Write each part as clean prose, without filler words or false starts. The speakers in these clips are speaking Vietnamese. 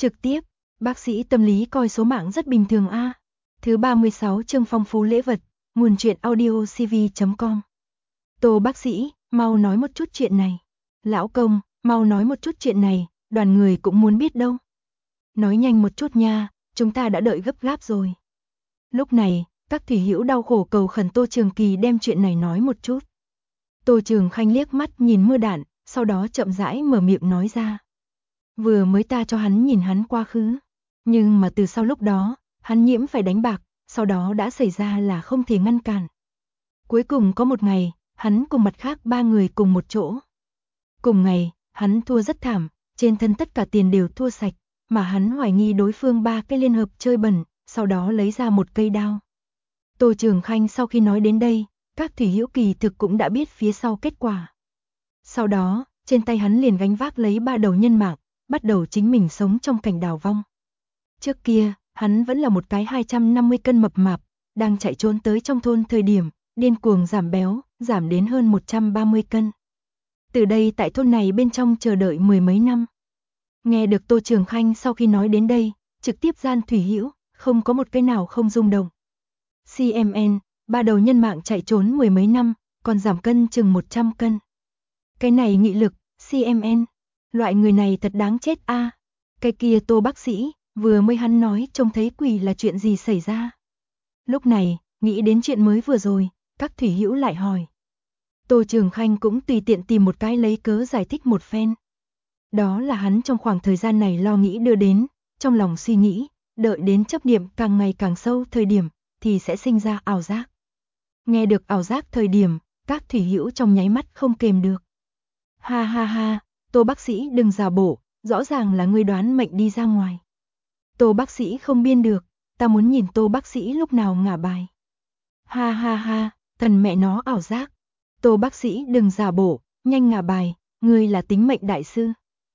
Trực tiếp, bác sĩ tâm lý coi số mạng rất bình thường a. Thứ 36 chương phong phú lễ vật, nguồn truyện audio cv.com. Tô bác sĩ, mau nói một chút chuyện này. Lão công, mau nói một chút chuyện này, đoàn người cũng muốn biết đâu. Nói nhanh một chút nha, chúng ta đã đợi gấp gáp rồi. Lúc này, các thủy hữu đau khổ cầu khẩn Tô Trường Kỳ đem chuyện này nói một chút. Tô Trường Khanh liếc mắt nhìn Mưa Đạn, sau đó chậm rãi mở miệng nói ra. Vừa mới ta cho hắn nhìn hắn quá khứ, nhưng mà từ sau lúc đó, hắn nhiễm phải đánh bạc, sau đó đã xảy ra là không thể ngăn cản. Cuối cùng có một ngày, hắn cùng mặt khác 3 người cùng một chỗ. Cùng ngày, hắn thua rất thảm, trên thân tất cả tiền đều thua sạch, mà hắn hoài nghi đối phương 3 cái liên hợp chơi bẩn, sau đó lấy ra một cây đao. Tô Trường Khanh sau khi nói đến đây, các thủy hữu kỳ thực cũng đã biết phía sau kết quả. Sau đó, trên tay hắn liền gánh vác lấy 3 đầu nhân mạng, bắt đầu chính mình sống trong cảnh đào vong. Trước kia, hắn vẫn là một cái 250 cân mập mạp, đang chạy trốn tới trong thôn thời điểm, điên cuồng giảm béo, giảm đến hơn 130 cân. Từ đây tại thôn này bên trong chờ đợi 10 mấy năm. Nghe được Tô Trường Khanh sau khi nói đến đây, trực tiếp gian thủy hữu, không có một cái nào không rung động. CMN, 3 đầu nhân mạng chạy trốn 10 mấy năm, còn giảm cân chừng 100 cân. Cái này nghị lực, CMN, loại người này thật đáng chết a. Cái kia Tô bác sĩ, vừa mới hắn nói trông thấy quỷ là chuyện gì xảy ra. Lúc này, nghĩ đến chuyện mới vừa rồi, các thủy hữu lại hỏi. Tô Trường Khanh cũng tùy tiện tìm một cái lấy cớ giải thích một phen. Đó là hắn trong khoảng thời gian này lo nghĩ đưa đến, trong lòng suy nghĩ, đợi đến chấp niệm càng ngày càng sâu thời điểm, thì sẽ sinh ra ảo giác. Nghe được ảo giác thời điểm, các thủy hữu trong nháy mắt không kềm được. Ha ha ha, Tô bác sĩ đừng giả bộ, rõ ràng là ngươi đoán mệnh đi ra ngoài. Tô bác sĩ không biên được, ta muốn nhìn Tô bác sĩ lúc nào ngả bài. Ha ha ha, thần mẹ nó ảo giác. Tô bác sĩ đừng giả bộ, nhanh ngả bài, ngươi là tính mệnh đại sư.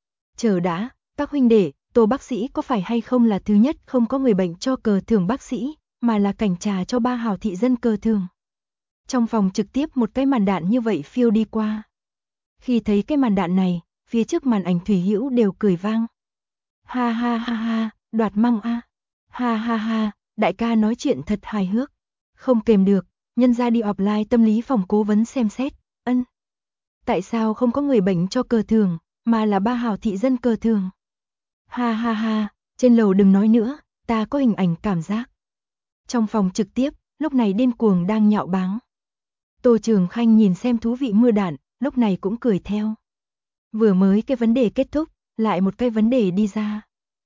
Chờ đã, các huynh đệ, Tô bác sĩ có phải hay không là thứ nhất không có người bệnh cho cờ thưởng bác sĩ, mà là cảnh trà cho 3 hào thị dân cờ thưởng. Trong phòng trực tiếp một cái màn đạn như vậy phiêu đi qua. Khi thấy cái màn đạn này, phía trước màn ảnh thủy hữu đều cười vang. Ha ha ha ha, đoạt măng a. Ha ha ha, đại ca nói chuyện thật hài hước. Không kềm được, nhân ra đi offline tâm lý phòng cố vấn xem xét, ân. Tại sao không có người bệnh cho cờ thường, mà là 3 hào thị dân cờ thường? Ha ha ha, trên lầu đừng nói nữa, ta có hình ảnh cảm giác. Trong phòng trực tiếp, lúc này điên cuồng đang nhạo báng. Tô Trường Khanh nhìn xem thú vị Mưa Đạn, lúc này cũng cười theo. Vừa mới cái vấn đề kết thúc, lại một cái vấn đề đi ra.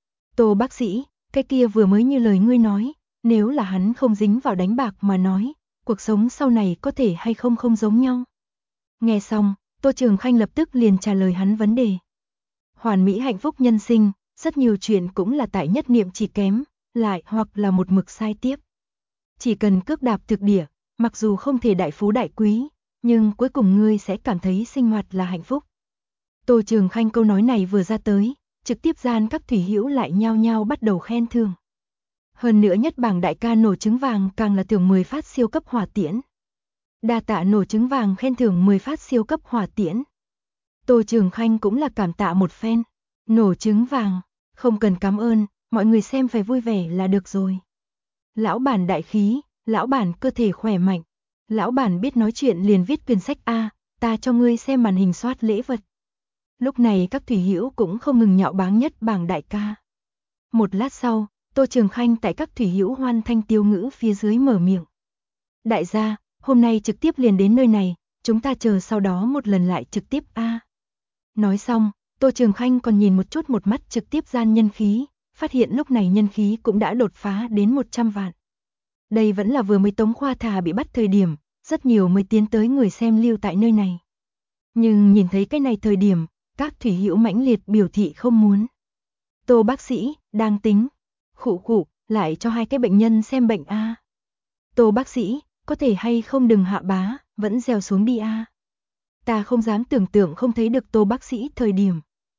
Tô bác sĩ, cái kia vừa mới như lời ngươi nói, nếu là hắn không dính vào đánh bạc mà nói, cuộc sống sau này có thể hay không không giống nhau. Nghe xong, Tô Trường Khanh lập tức liền trả lời hắn vấn đề. Hoàn mỹ hạnh phúc nhân sinh, rất nhiều chuyện cũng là tại nhất niệm chỉ kém, lại hoặc là một mực sai tiếp. Chỉ cần cước đạp thực địa, mặc dù không thể đại phú đại quý, nhưng cuối cùng ngươi sẽ cảm thấy sinh hoạt là hạnh phúc. Tô Trường Khanh câu nói này vừa ra tới, trực tiếp gian các thủy hữu lại nhao nhao bắt đầu khen thưởng. Hơn nữa nhất bảng đại ca nổ trứng vàng càng là thưởng 10 phát siêu cấp hỏa tiễn. Đa tạ nổ trứng vàng khen thưởng 10 phát siêu cấp hỏa tiễn. Tô Trường Khanh cũng là cảm tạ một phen. Nổ trứng vàng, không cần cảm ơn, mọi người xem phải vui vẻ là được rồi. Lão bản đại khí, lão bản cơ thể khỏe mạnh. Lão bản biết nói chuyện liền viết quyển sách A, ta cho ngươi xem màn hình soát lễ vật. Lúc này các thủy hữu cũng không ngừng nhạo báng nhất bảng đại ca. Một lát sau, Tô Trường Khanh tại các thủy hữu hoan thanh tiêu ngữ phía dưới mở miệng. Đại gia, hôm nay trực tiếp liền đến nơi này, chúng ta chờ sau đó một lần lại trực tiếp A. Nói xong, Tô Trường Khanh còn nhìn một chút một mắt trực tiếp gian nhân khí, phát hiện lúc này nhân khí cũng đã đột phá đến 100 vạn. Đây vẫn là vừa mới Tống Khoa Thà bị bắt thời điểm, rất nhiều mới tiến tới người xem lưu tại nơi này. Nhưng nhìn thấy cái này thời điểm, các thủy hữu mãnh liệt biểu thị không muốn. Tô bác sĩ, đang tính. Khụ khụ, lại cho 2 cái bệnh nhân xem bệnh A. Tô bác sĩ, có thể hay không đừng hạ bá, vẫn gieo xuống đi A. Ta không dám tưởng tượng không thấy được Tô bác sĩ thời điểm.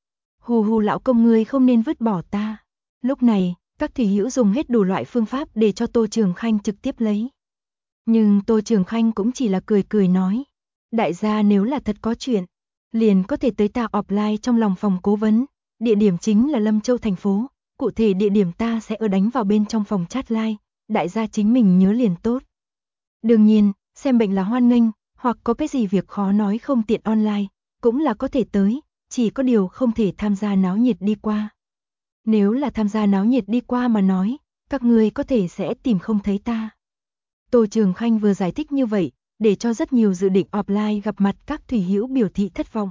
Hù hù lão công ngươi không nên vứt bỏ ta. Lúc này, các thủy hữu dùng hết đủ loại phương pháp để cho Tô Trường Khanh trực tiếp lấy. Nhưng Tô Trường Khanh cũng chỉ là cười cười nói. Đại gia nếu là thật có chuyện, liền có thể tới ta offline trong lòng phòng cố vấn, địa điểm chính là Lâm Châu thành phố, cụ thể địa điểm ta sẽ ở đánh vào bên trong phòng chat live, đại gia chính mình nhớ liền tốt. Đương nhiên, xem bệnh là hoan nghênh, hoặc có cái gì việc khó nói không tiện online, cũng là có thể tới, chỉ có điều không thể tham gia náo nhiệt đi qua. Nếu là tham gia náo nhiệt đi qua mà nói, các người có thể sẽ tìm không thấy ta. Tô Trường Khanh vừa giải thích như vậy, để cho rất nhiều dự định offline gặp mặt các thủy hữu biểu thị thất vọng.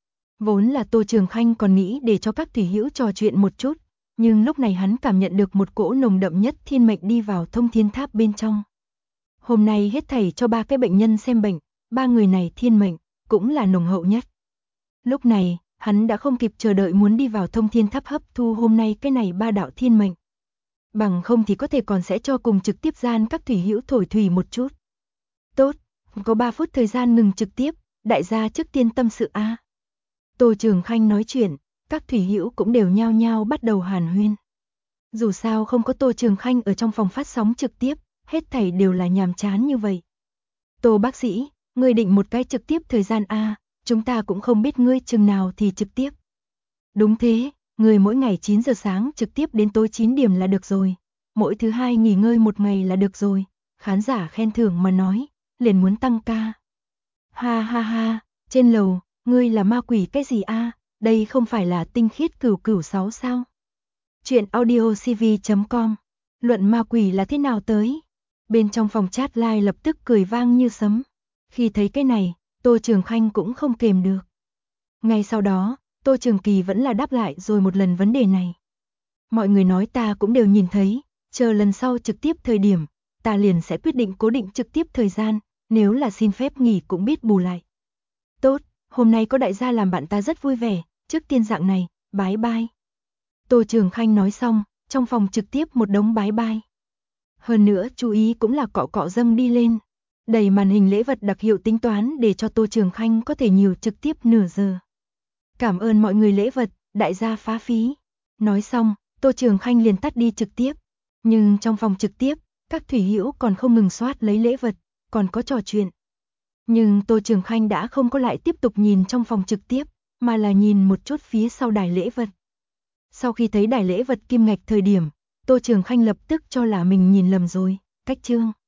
Vốn là Tô Trường Khanh còn nghĩ để cho các thủy hữu trò chuyện một chút, nhưng lúc này hắn cảm nhận được một cỗ nồng đậm nhất thiên mệnh đi vào Thông Thiên Tháp bên trong. Hôm nay hết thảy cho 3 cái bệnh nhân xem bệnh, 3 người này thiên mệnh, cũng là nồng hậu nhất. Lúc này, hắn đã không kịp chờ đợi muốn đi vào Thông Thiên Tháp hấp thu hôm nay cái này 3 đạo thiên mệnh. Bằng không thì có thể còn sẽ cho cùng trực tiếp gian các thủy hữu thổi thủy một chút. Tốt, có 3 phút thời gian ngừng trực tiếp, đại gia trước tiên tâm sự a. Tô Trường Khanh nói chuyện, các thủy hữu cũng đều nhao nhao bắt đầu hàn huyên. Dù sao không có Tô Trường Khanh ở trong phòng phát sóng trực tiếp, hết thảy đều là nhàm chán như vậy. Tô bác sĩ, ngươi định một cái trực tiếp thời gian a, chúng ta cũng không biết ngươi chừng nào thì trực tiếp. Đúng thế, ngươi mỗi ngày 9 giờ sáng trực tiếp đến tối 9 điểm là được rồi. Mỗi thứ hai nghỉ ngơi một ngày là được rồi. Khán giả khen thưởng mà nói, liền muốn tăng ca. Ha ha ha, trên lầu, ngươi là ma quỷ cái gì a? Đây không phải là tinh khiết cửu cửu 6 sao? Chuyện audiocv.com. Luận ma quỷ là thế nào tới? Bên trong phòng chat live lập tức cười vang như sấm. Khi thấy cái này, Tô Trường Khanh cũng không kềm được. Ngay sau đó, Tô Trường Kỳ vẫn là đáp lại rồi một lần vấn đề này. Mọi người nói ta cũng đều nhìn thấy, chờ lần sau trực tiếp thời điểm, ta liền sẽ quyết định cố định trực tiếp thời gian, nếu là xin phép nghỉ cũng biết bù lại. Tốt, hôm nay có đại gia làm bạn ta rất vui vẻ, trước tiên dạng này, bye bye. Tô Trường Khanh nói xong, trong phòng trực tiếp một đống bye bye. Hơn nữa chú ý cũng là cọ cọ dâng đi lên. Đầy màn hình lễ vật đặc hiệu tính toán để cho Tô Trường Khanh có thể nhiều trực tiếp nửa giờ. Cảm ơn mọi người lễ vật, đại gia phá phí. Nói xong, Tô Trường Khanh liền tắt đi trực tiếp. Nhưng trong phòng trực tiếp, các thủy hữu còn không ngừng soát lấy lễ vật, còn có trò chuyện. Nhưng Tô Trường Khanh đã không có lại tiếp tục nhìn trong phòng trực tiếp, mà là nhìn một chút phía sau đài lễ vật. Sau khi thấy đài lễ vật kim ngạch thời điểm, Tô Trường Khanh lập tức cho là mình nhìn lầm rồi, cách chương.